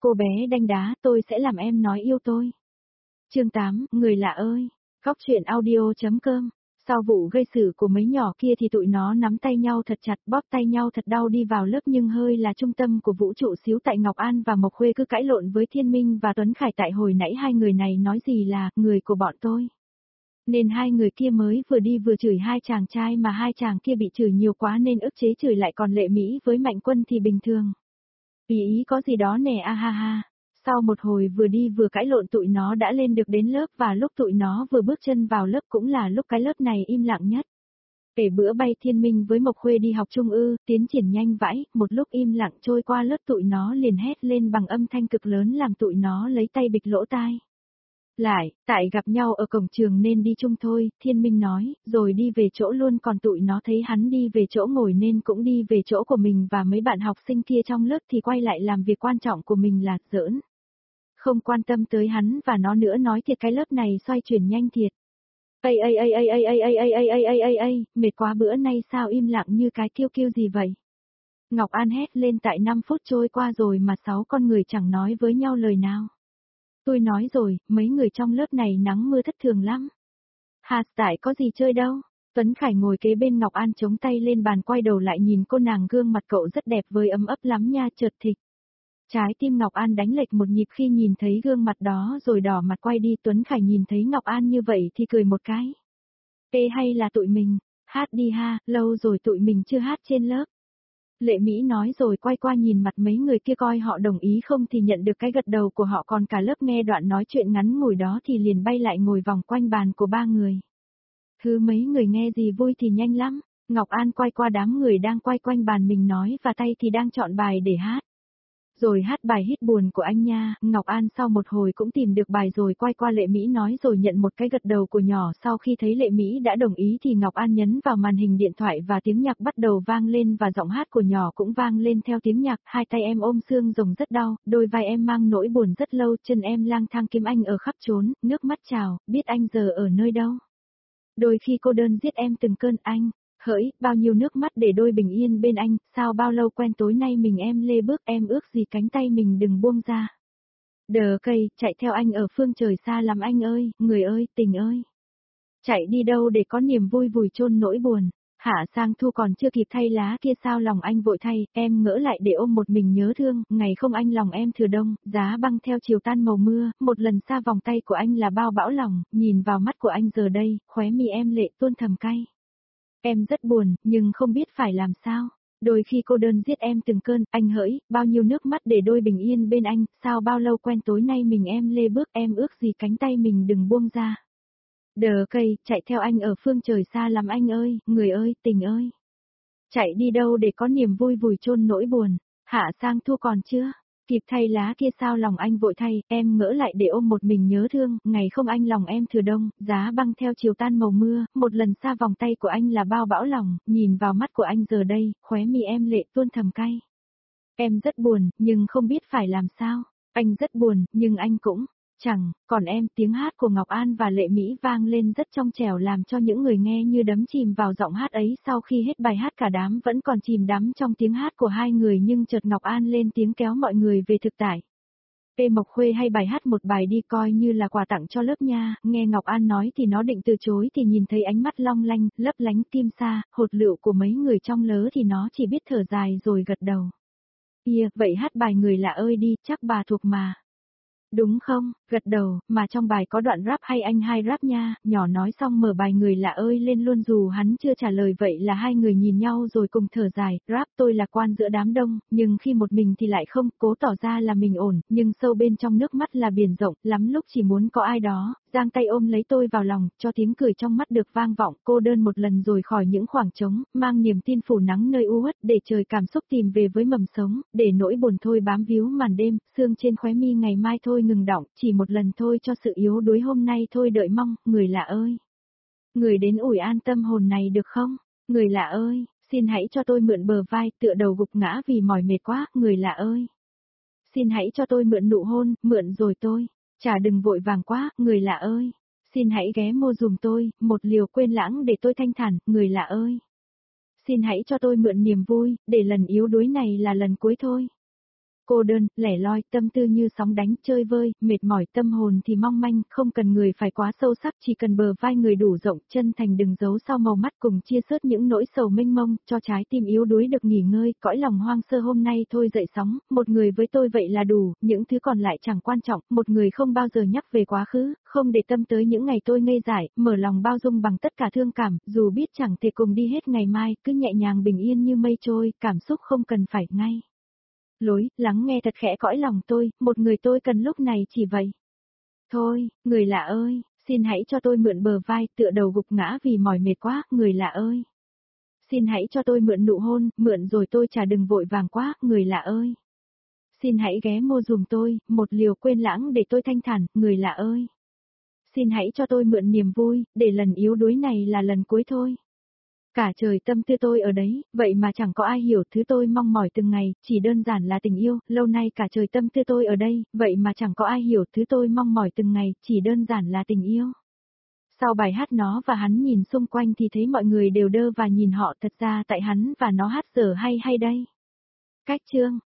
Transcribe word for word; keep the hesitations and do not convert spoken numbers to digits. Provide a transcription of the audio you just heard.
Cô bé đanh đá, tôi sẽ làm em nói yêu tôi. Chương tám, người lạ ơi. Góc truyện audio.com. Sau vụ gây sự của mấy nhỏ kia thì tụi nó nắm tay nhau thật chặt, bóp tay nhau thật đau đi vào lớp, nhưng hơi là trung tâm của vũ trụ xíu tại Ngọc An và Mộc Khuê cứ cãi lộn với Thiên Minh và Tuấn Khải tại hồi nãy hai người này nói gì là người của bọn tôi. Nên hai người kia mới vừa đi vừa chửi hai chàng trai, mà hai chàng kia bị chửi nhiều quá nên ức chế chửi lại, còn Lệ Mỹ với Mạnh Quân thì bình thường. Ý ý có gì đó nè, a ha ha. Sau một hồi vừa đi vừa cãi lộn, tụi nó đã lên được đến lớp, và lúc tụi nó vừa bước chân vào lớp cũng là lúc cái lớp này im lặng nhất. Kể bữa bay Thiên Minh với Mộc Khuê đi học chung ư, tiến triển nhanh vãi, một lúc im lặng trôi qua lớp tụi nó liền hét lên bằng âm thanh cực lớn làm tụi nó lấy tay bịt lỗ tai. Lại, tại gặp nhau ở cổng trường nên đi chung thôi, Thiên Minh nói, rồi đi về chỗ luôn, còn tụi nó thấy hắn đi về chỗ ngồi nên cũng đi về chỗ của mình, và mấy bạn học sinh kia trong lớp thì quay lại làm việc quan trọng của mình là giỡn. Không quan tâm tới hắn và nó nữa, nói thiệt cái lớp này xoay chuyển nhanh thiệt. Ây ây ây ây ây ây ây ây ây ây ây ây ây, mệt quá, bữa nay sao im lặng như cái kêu kêu gì vậy? Ngọc An hét lên, tại năm phút trôi qua rồi mà sáu con người chẳng nói với nhau lời nào. Tôi nói rồi, mấy người trong lớp này nắng mưa thất thường lắm. Hà, tại có gì chơi đâu. Tuấn Khải ngồi kế bên Ngọc An chống tay lên bàn, quay đầu lại nhìn cô nàng, gương mặt cậu rất đẹp với ấm ấp lắm nha, chợt thịch. Trái tim Ngọc An đánh lệch một nhịp khi nhìn thấy gương mặt đó rồi đỏ mặt quay đi. Tuấn Khải nhìn thấy Ngọc An như vậy thì cười một cái. Ê, hay là tụi mình, hát đi ha, lâu rồi tụi mình chưa hát trên lớp. Lệ Mỹ nói rồi quay qua nhìn mặt mấy người kia coi họ đồng ý không, thì nhận được cái gật đầu của họ, còn cả lớp nghe đoạn nói chuyện ngắn ngủi đó thì liền bay lại ngồi vòng quanh bàn của ba người. Thứ mấy người nghe gì vui thì nhanh lắm. Ngọc An quay qua đám người đang quay quanh bàn mình nói, và tay thì đang chọn bài để hát. Rồi hát bài Hít Buồn của anh nha. Ngọc An sau một hồi cũng tìm được bài rồi quay qua Lệ Mỹ nói rồi nhận một cái gật đầu của nhỏ. Sau khi thấy Lệ Mỹ đã đồng ý thì Ngọc An nhấn vào màn hình điện thoại và tiếng nhạc bắt đầu vang lên, và giọng hát của nhỏ cũng vang lên theo tiếng nhạc. Hai tay em ôm xương rồng rất đau, đôi vai em mang nỗi buồn rất lâu, chân em lang thang kiếm anh ở khắp chốn, nước mắt trào, biết anh giờ ở nơi đâu. Đôi khi cô đơn giết em từng cơn anh. Hỡi, bao nhiêu nước mắt để đôi bình yên bên anh, sao bao lâu quen tối nay mình em lê bước, em ước gì cánh tay mình đừng buông ra. Đờ cây, chạy theo anh ở phương trời xa lắm anh ơi, người ơi, tình ơi. Chạy đi đâu để có niềm vui vùi chôn nỗi buồn, hạ sang thu còn chưa kịp thay lá kia sao lòng anh vội thay, em ngỡ lại để ôm một mình nhớ thương, ngày không anh lòng em thừa đông, giá băng theo chiều tan màu mưa, một lần xa vòng tay của anh là bao bão lòng, nhìn vào mắt của anh giờ đây, khóe mi em lệ tuôn thầm cay. Em rất buồn, nhưng không biết phải làm sao. Đôi khi cô đơn giết em từng cơn, anh hỡi, bao nhiêu nước mắt để đôi bình yên bên anh, sao bao lâu quen tối nay mình em lê bước, em ước gì cánh tay mình đừng buông ra. Đờ cây, chạy theo anh ở phương trời xa lắm anh ơi, người ơi, tình ơi. Chạy đi đâu để có niềm vui vùi chôn nỗi buồn, hạ sang thu còn chưa? Kịp thay lá kia sao lòng anh vội thay, em ngỡ lại để ôm một mình nhớ thương, ngày không anh lòng em thừa đông, giá băng theo chiều tan màu mưa, một lần xa vòng tay của anh là bao bão lòng, nhìn vào mắt của anh giờ đây, khóe mi em lệ tuôn thầm cay. Em rất buồn, nhưng không biết phải làm sao, anh rất buồn, nhưng anh cũng chẳng, còn em. Tiếng hát của Ngọc An và Lệ Mỹ vang lên rất trong trẻo làm cho những người nghe như đắm chìm vào giọng hát ấy. Sau khi hết bài hát cả đám vẫn còn chìm đắm trong tiếng hát của hai người, nhưng chợt Ngọc An lên tiếng kéo mọi người về thực tại. Ê Mộc Khuê, hay bài hát một bài đi, coi như là quà tặng cho lớp nha. Nghe Ngọc An nói thì nó định từ chối thì nhìn thấy ánh mắt long lanh, lấp lánh kim sa, hột lựu của mấy người trong lớ thì nó chỉ biết thở dài rồi gật đầu. Ia, vậy hát bài Người Lạ Ơi đi, chắc bà thuộc mà. Đúng không, gật đầu, mà trong bài có đoạn rap hay anh hai rap nha, nhỏ nói xong mở bài Người Lạ Ơi lên luôn dù hắn chưa trả lời. Vậy là hai người nhìn nhau rồi cùng thở dài, rap tôi lạc quan giữa đám đông, nhưng khi một mình thì lại không, cố tỏ ra là mình ổn, nhưng sâu bên trong nước mắt là biển rộng, lắm lúc chỉ muốn có ai đó, giang tay ôm lấy tôi vào lòng, cho tiếng cười trong mắt được vang vọng, cô đơn một lần rồi khỏi những khoảng trống, mang niềm tin phủ nắng nơi u uất, để trời cảm xúc tìm về với mầm sống, để nỗi buồn thôi bám víu màn đêm, sương trên khóe mi ngày mai thôi ngừng đọng, chỉ một lần thôi cho sự yếu đuối hôm nay thôi đợi mong, người lạ ơi. Người đến ủi an tâm hồn này được không? Người lạ ơi, xin hãy cho tôi mượn bờ vai, tựa đầu gục ngã vì mỏi mệt quá, người lạ ơi. Xin hãy cho tôi mượn nụ hôn, mượn rồi tôi. Chả đừng vội vàng quá, người lạ ơi. Xin hãy ghé mô dùm tôi, một liều quên lãng để tôi thanh thản, người lạ ơi. Xin hãy cho tôi mượn niềm vui, để lần yếu đuối này là lần cuối thôi. Cô đơn, lẻ loi, tâm tư như sóng đánh, chơi vơi, mệt mỏi, tâm hồn thì mong manh, không cần người phải quá sâu sắc, chỉ cần bờ vai người đủ rộng, chân thành đừng giấu sau màu mắt, cùng chia sớt những nỗi sầu mênh mông, cho trái tim yếu đuối được nghỉ ngơi, cõi lòng hoang sơ hôm nay thôi dậy sóng, một người với tôi vậy là đủ, những thứ còn lại chẳng quan trọng, một người không bao giờ nhắc về quá khứ, không để tâm tới những ngày tôi ngây dại, mở lòng bao dung bằng tất cả thương cảm, dù biết chẳng thể cùng đi hết ngày mai, cứ nhẹ nhàng bình yên như mây trôi, cảm xúc không cần phải ngay. Lối, lắng nghe thật khẽ cõi lòng tôi, một người tôi cần lúc này chỉ vậy. Thôi, người lạ ơi, xin hãy cho tôi mượn bờ vai, tựa đầu gục ngã vì mỏi mệt quá, người lạ ơi. Xin hãy cho tôi mượn nụ hôn, mượn rồi tôi trả đừng vội vàng quá, người lạ ơi. Xin hãy ghé môi dùm tôi, một liều quên lãng để tôi thanh thản, người lạ ơi. Xin hãy cho tôi mượn niềm vui, để lần yếu đuối này là lần cuối thôi. Cả trời tâm tư tôi ở đấy, vậy mà chẳng có ai hiểu thứ tôi mong mỏi từng ngày, chỉ đơn giản là tình yêu, lâu nay cả trời tâm tư tôi ở đây, vậy mà chẳng có ai hiểu thứ tôi mong mỏi từng ngày, chỉ đơn giản là tình yêu. Sau bài hát nó và hắn nhìn xung quanh thì thấy mọi người đều đơ và nhìn họ, thật ra tại hắn và nó hát dở hay hay đây. Cách chương